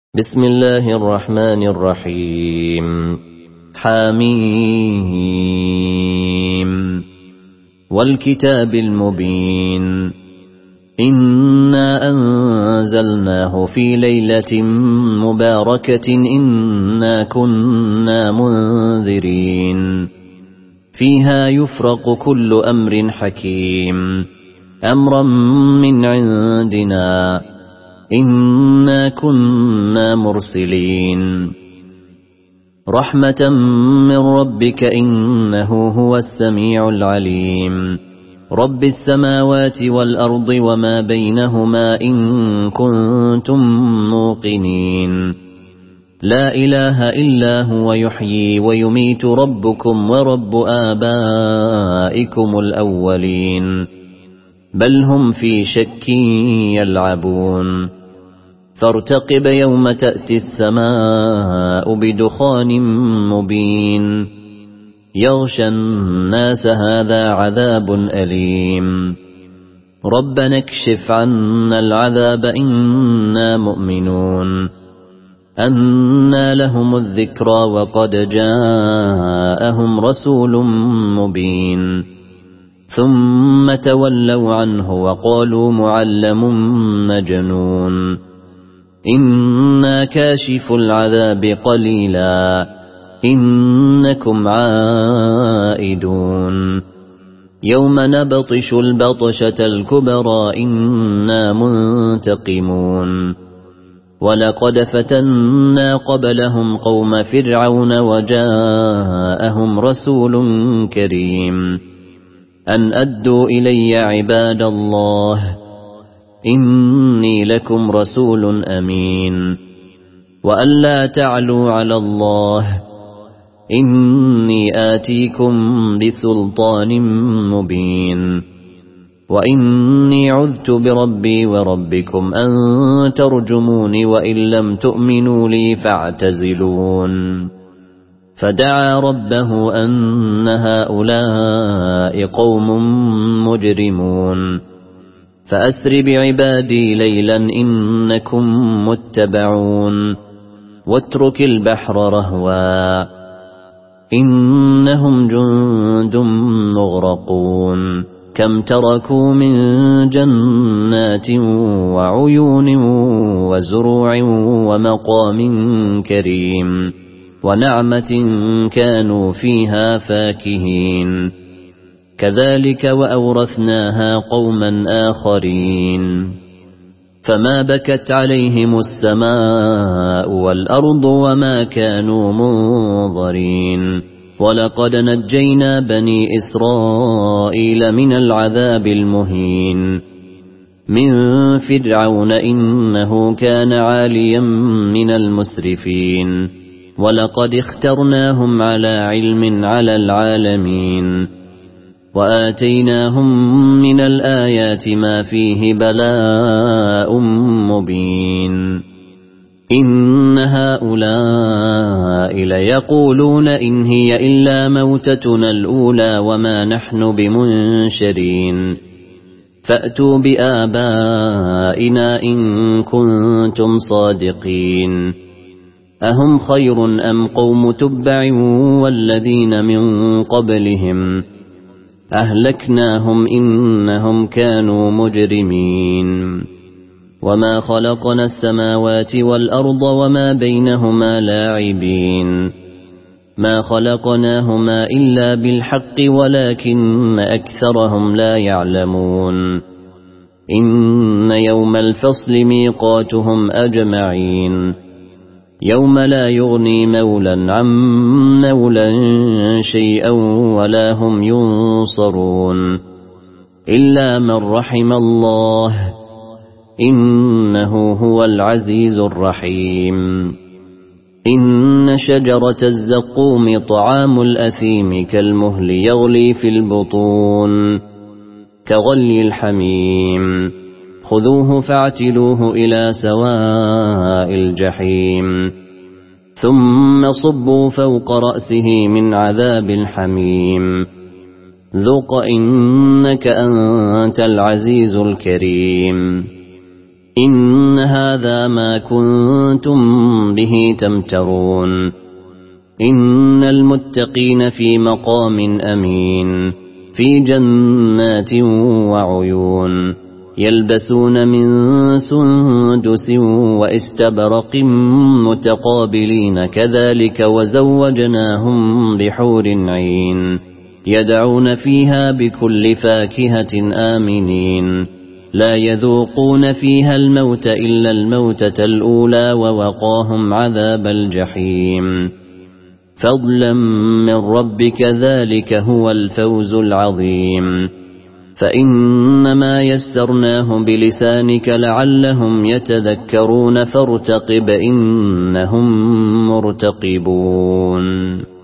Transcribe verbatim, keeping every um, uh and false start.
بسم الله الرحمن الرحيم حميم والكتاب المبين إنا أنزلناه في ليلة مباركة إنا كنا منذرين فيها يفرق كل أمر حكيم أمرا من عندنا إنا كنا مرسلين رحمة من ربك إنه هو السميع العليم رب السماوات والأرض وما بينهما إن كنتم موقنين لا إله إلا هو يحيي ويميت ربكم ورب آبائكم الأولين بل هم في شك يلعبون فارتقب يوم تأتي السماء بدخان مبين يغشى الناس هذا عذاب أليم ربنا اكشف عنا العذاب إنا مؤمنون أنى لهم الذكرى وقد جاءهم رسول مبين ثم تولوا عنه وقالوا معلم مجنون إنا كاشف العذاب قليلا إنكم عائدون يوم نبطش البطشة الكبرى إنا منتقمون ولقد فتنا قبلهم قوم فرعون وجاءهم رسول كريم أن أدوا إلي عباد الله إني لكم رسول أمين وأن لا تعلوا على الله إني آتيكم بسلطان مبين وإني عذت بربي وربكم أن ترجموني وإن لم تؤمنوا لي فاعتزلون فدعا ربه أن هؤلاء قوم مجرمون فأسر بعبادي ليلا إنكم متبعون واترك البحر رهوا إنهم جند مغرقون كم تركوا من جنات وعيون وزروع ومقام كريم ونعمة كانوا فيها فاكهين كذلك وأورثناها قوما آخرين فما بكت عليهم السماء والأرض وما كانوا منظرين ولقد نجينا بني إسرائيل من العذاب المهين من فرعون إنه كان عاليا من المسرفين ولقد اخترناهم على علم على العالمين وآتيناهم من الآيات ما فيه بلاء مبين إن هؤلاء ليقولون إن هي إلا موتتنا الأولى وما نحن بمنشرين فأتوا بآبائنا إن كنتم صادقين أهم خير أم قوم تبع والذين من قبلهم أهلكناهم إنهم كانوا مجرمين وما خلقنا السماوات والأرض وما بينهما لاعبين ما خلقناهما إلا بالحق ولكن أكثرهم لا يعلمون إن يوم الفصل ميقاتهم أجمعين يوم لا يغني مولا عن مولا شيئا ولا هم ينصرون إلا من رحم الله إنه هو العزيز الرحيم إن شجرة الزقوم طعام الأثيم كالمهل يغلي في البطون كغلي الحميم خذوه فاعتلوه إلى سواء الجحيم ثم صبوا فوق رأسه من عذاب الحميم ذق إنك أنت العزيز الكريم إن هذا ما كنتم به تمترون إن المتقين في مقام أمين في جنات وعيون يلبسون من سندس واستبرق متقابلين كذلك وزوجناهم بحور عين يدعون فيها بكل فاكهة آمنين لا يذوقون فيها الموت إلا الموتة الأولى ووقاهم عذاب الجحيم فضلا من ربك ذلك هو الفوز العظيم فإنما يسرناه بلسانك لعلهم يتذكرون فارتقب إنهم مرتقبون.